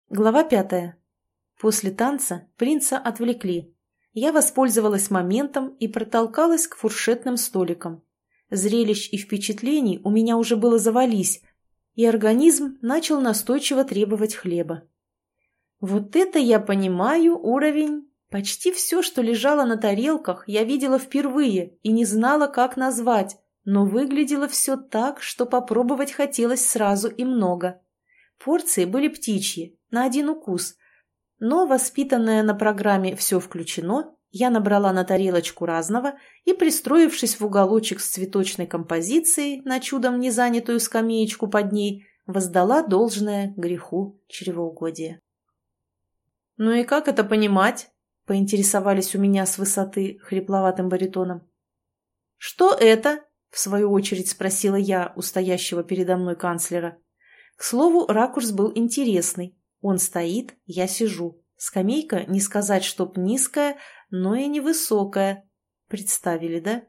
Глава 5. После танца принца отвлекли. Я воспользовалась моментом и протолкалась к фуршетным столикам. Зрелищ и впечатлений у меня уже было завались, и организм начал настойчиво требовать хлеба. Вот это я понимаю уровень. Почти все, что лежало на тарелках, я видела впервые и не знала, как назвать, но выглядело все так, что попробовать хотелось сразу и много. Порции были птичьи, на один укус. Но, воспитанная на программе «Все включено», я набрала на тарелочку разного и, пристроившись в уголочек с цветочной композицией на чудом незанятую скамеечку под ней, воздала должное греху чревоугодия. «Ну и как это понимать?» — поинтересовались у меня с высоты хрипловатым баритоном. «Что это?» — в свою очередь спросила я у стоящего передо мной канцлера. К слову, ракурс был интересный. Он стоит, я сижу. Скамейка, не сказать, чтоб низкая, но и невысокая. Представили, да?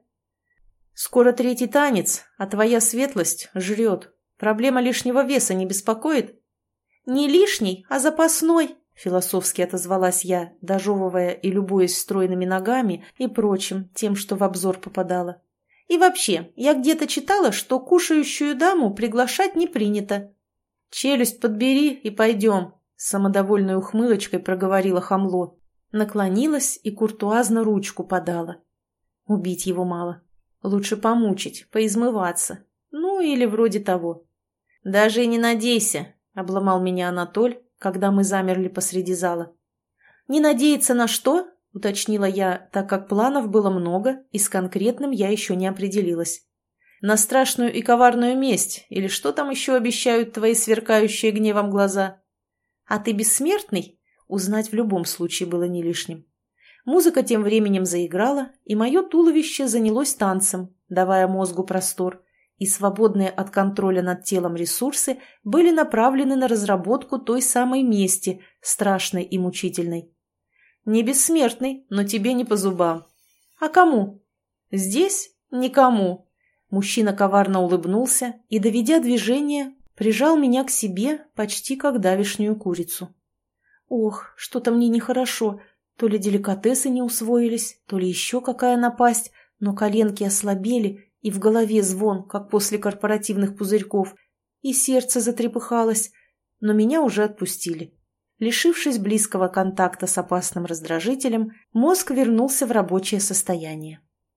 Скоро третий танец, а твоя светлость жрет. Проблема лишнего веса не беспокоит? Не лишний, а запасной, философски отозвалась я, дожевывая и любуясь стройными ногами и прочим, тем, что в обзор попадало. И вообще, я где-то читала, что кушающую даму приглашать не принято. «Челюсть подбери и пойдем», — с самодовольной ухмылочкой проговорила хамло. Наклонилась и куртуазно ручку подала. Убить его мало. Лучше помучить, поизмываться. Ну, или вроде того. «Даже и не надейся», — обломал меня Анатоль, когда мы замерли посреди зала. «Не надеяться на что?» — уточнила я, так как планов было много, и с конкретным я еще не определилась. «На страшную и коварную месть, или что там еще обещают твои сверкающие гневом глаза?» «А ты бессмертный?» Узнать в любом случае было не лишним. Музыка тем временем заиграла, и мое туловище занялось танцем, давая мозгу простор, и свободные от контроля над телом ресурсы были направлены на разработку той самой мести, страшной и мучительной. «Не бессмертный, но тебе не по зубам». «А кому?» «Здесь никому». Мужчина коварно улыбнулся и, доведя движение, прижал меня к себе почти как давешнюю курицу. Ох, что-то мне нехорошо. То ли деликатесы не усвоились, то ли еще какая напасть, но коленки ослабели, и в голове звон, как после корпоративных пузырьков, и сердце затрепыхалось, но меня уже отпустили. Лишившись близкого контакта с опасным раздражителем, мозг вернулся в рабочее состояние.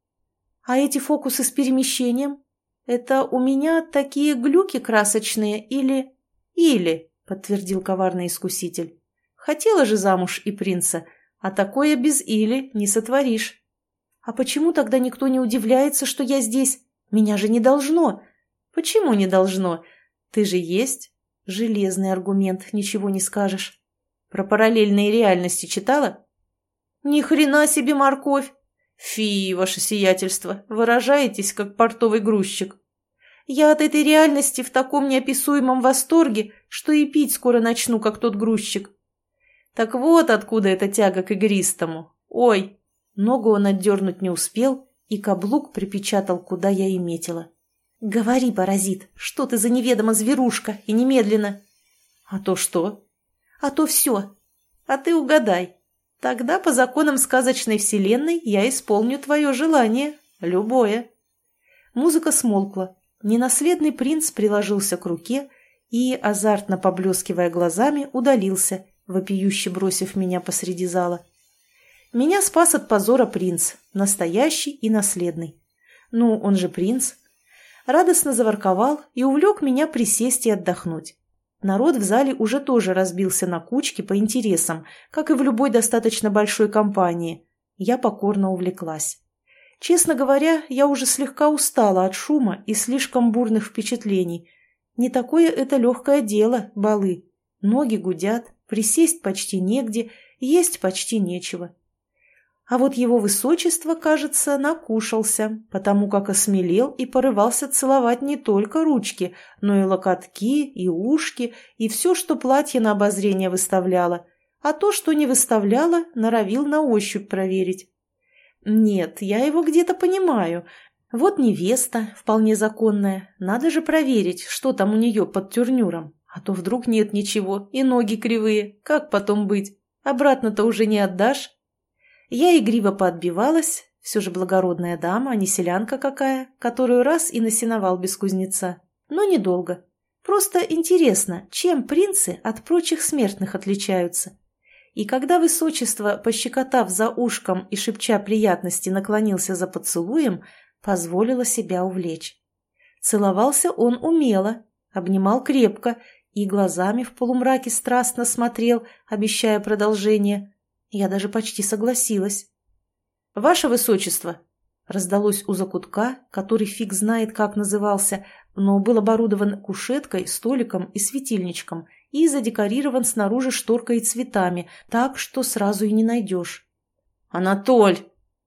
«А эти фокусы с перемещением? Это у меня такие глюки красочные или...» «Или», — подтвердил коварный искуситель. «Хотела же замуж и принца, а такое без «или» не сотворишь». «А почему тогда никто не удивляется, что я здесь? Меня же не должно». «Почему не должно? Ты же есть». Железный аргумент, ничего не скажешь. «Про параллельные реальности читала?» «Ни хрена себе морковь! Фи, ваше сиятельство, выражаетесь, как портовый грузчик. Я от этой реальности в таком неописуемом восторге, что и пить скоро начну, как тот грузчик». Так вот откуда эта тяга к игристому. Ой, ногу он отдернуть не успел, и каблук припечатал, куда я и метила. «Говори, паразит, что ты за неведома зверушка, и немедленно». «А то что?» «А то все. А ты угадай. Тогда по законам сказочной вселенной я исполню твое желание. Любое». Музыка смолкла. Ненаследный принц приложился к руке и, азартно поблескивая глазами, удалился, вопиюще бросив меня посреди зала. Меня спас от позора принц, настоящий и наследный. Ну, он же принц. Радостно заворковал и увлек меня присесть и отдохнуть. Народ в зале уже тоже разбился на кучки по интересам, как и в любой достаточно большой компании. Я покорно увлеклась. Честно говоря, я уже слегка устала от шума и слишком бурных впечатлений. Не такое это легкое дело, балы. Ноги гудят, присесть почти негде, есть почти нечего. А вот его высочество, кажется, накушался, потому как осмелел и порывался целовать не только ручки, но и локотки, и ушки, и все, что платье на обозрение выставляло, а то, что не выставляло, норовил на ощупь проверить. Нет, я его где-то понимаю. Вот невеста, вполне законная, надо же проверить, что там у нее под тюрнюром. А то вдруг нет ничего, и ноги кривые. Как потом быть? Обратно-то уже не отдашь. Я игриво поотбивалась, все же благородная дама, а не селянка какая, которую раз и на сеновал без кузнеца. Но недолго. Просто интересно, чем принцы от прочих смертных отличаются. И когда высочество, пощекотав за ушком и шепча приятности, наклонился за поцелуем, позволила себя увлечь. Целовался он умело, обнимал крепко и глазами в полумраке страстно смотрел, обещая продолжение. Я даже почти согласилась. «Ваше высочество!» раздалось у закутка, который фиг знает как назывался, но был оборудован кушеткой, столиком и светильничком и задекорирован снаружи шторкой и цветами, так что сразу и не найдешь. «Анатоль!»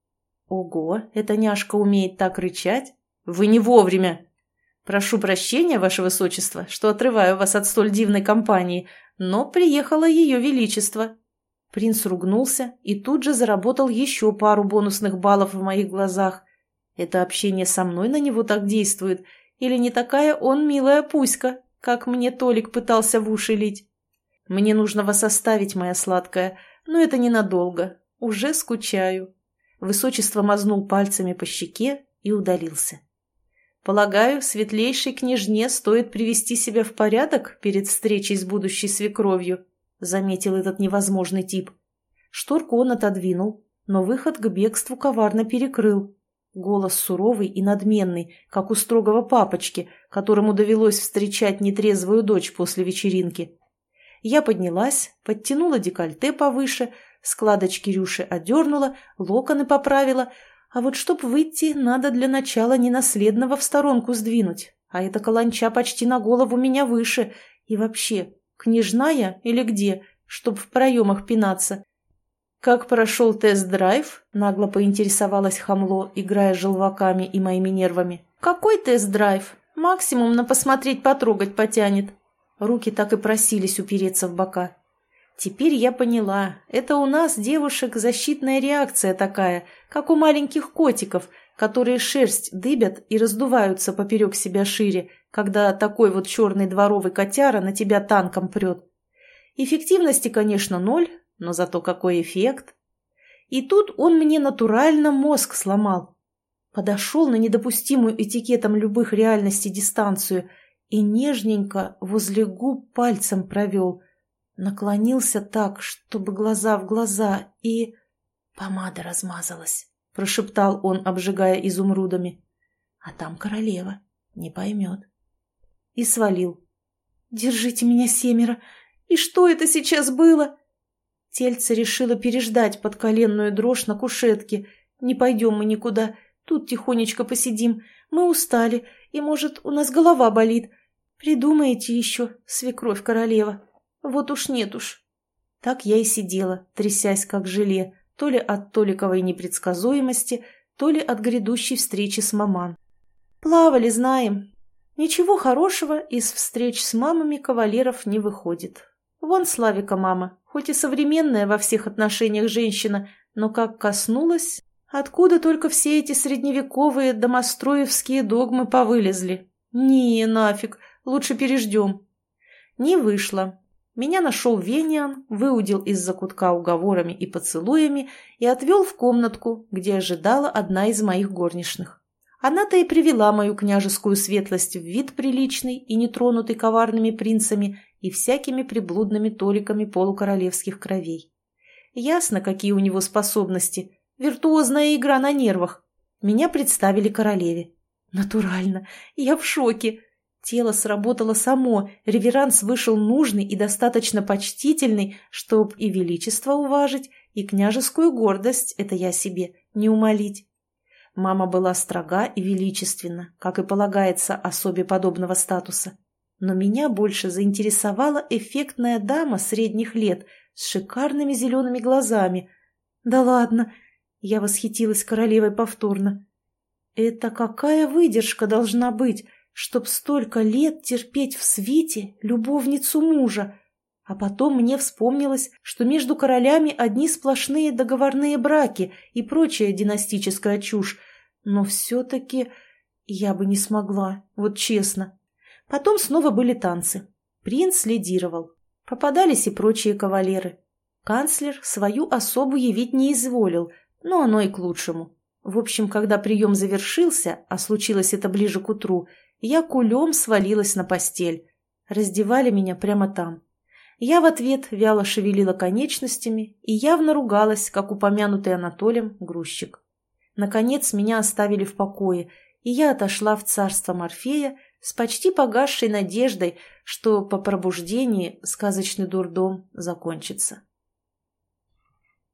«Ого, эта няшка умеет так рычать? Вы не вовремя!» «Прошу прощения, ваше высочество, что отрываю вас от столь дивной компании, но приехало ее величество». Принц ругнулся и тут же заработал еще пару бонусных баллов в моих глазах. Это общение со мной на него так действует, или не такая он милая пуська, как мне Толик пытался в уши лить? «Мне нужно вас оставить, моя сладкая, но это ненадолго. Уже скучаю». Высочество мазнул пальцами по щеке и удалился. «Полагаю, светлейшей княжне стоит привести себя в порядок перед встречей с будущей свекровью», заметил этот невозможный тип. Шторку он отодвинул, но выход к бегству коварно перекрыл. Голос суровый и надменный, как у строгого папочки, которому довелось встречать нетрезвую дочь после вечеринки. Я поднялась, подтянула декольте повыше, складочки рюши одернула, локоны поправила, а вот чтоб выйти, надо для начала ненаследного в сторонку сдвинуть, а эта каланча почти на голову меня выше, и вообще, княжна я или где, чтоб в проемах пинаться? «Как прошел тест-драйв?» – нагло поинтересовалась хамло, играя желваками и моими нервами. «Какой тест-драйв? Максимум на посмотреть, потрогать потянет». Руки так и просились упереться в бока. Теперь я поняла, это у нас, девушек, защитная реакция такая, как у маленьких котиков, которые шерсть дыбят и раздуваются поперек себя шире, когда такой вот черный дворовый котяра на тебя танком прет. Эффективности, конечно, 0, но зато какой эффект. И тут он мне натурально мозг сломал. Подошел на недопустимую этикетом любых реальностей дистанцию и нежненько возле губ пальцем провел. Наклонился так, чтобы глаза в глаза, и... «Помада размазалась», — прошептал он, обжигая изумрудами. «А там королева, не поймет». И свалил. «Держите меня, семеро! И что это сейчас было?» Тельце решило переждать подколенную дрожь на кушетке. «Не пойдем мы никуда, тут тихонечко посидим. Мы устали, и, может, у нас голова болит. Придумаете еще, свекровь-королева. Вот уж нет уж». Так я и сидела, трясясь как желе, то ли от Толиковой непредсказуемости, то ли от грядущей встречи с маман. Плавали, знаем. Ничего хорошего из встреч с мамами кавалеров не выходит. Вон Славика мама, хоть и современная во всех отношениях женщина, но как коснулась, откуда только все эти средневековые домостроевские догмы повылезли. Не, нафиг, лучше переждем. Не вышло. Меня нашел Вениан, выудил из закутка уговорами и поцелуями и отвел в комнатку, где ожидала одна из моих горничных. Она-то и привела мою княжескую светлость в вид приличный и нетронутый коварными принцами и всякими приблудными толиками полукоролевских кровей. Ясно, какие у него способности. Виртуозная игра на нервах. Меня представили королеве. Натурально. Я в шоке. Тело сработало само, реверанс вышел нужный и достаточно почтительный, чтоб и величество уважить, и княжескую гордость, это я себе, не умолить. Мама была строга и величественна, как и полагается особе подобного статуса. Но меня больше заинтересовала эффектная дама средних лет с шикарными зелеными глазами. Да ладно, я восхитилась королевой повторно. Это какая выдержка должна быть, чтоб столько лет терпеть в свите любовницу мужа? А потом мне вспомнилось, что между королями одни сплошные договорные браки и прочая династическая чушь. Но все-таки я бы не смогла, вот честно. Потом снова были танцы. Принц лидировал. Попадались и прочие кавалеры. Канцлер свою особу явить не изволил, но оно и к лучшему. В общем, когда прием завершился, а случилось это ближе к утру, я кулем свалилась на постель. Раздевали меня прямо там. Я в ответ вяло шевелила конечностями и явно ругалась, как упомянутый Анатолием грузчик. Наконец меня оставили в покое, и я отошла в царство Морфея с почти погасшей надеждой, что по пробуждении сказочный дурдом закончится.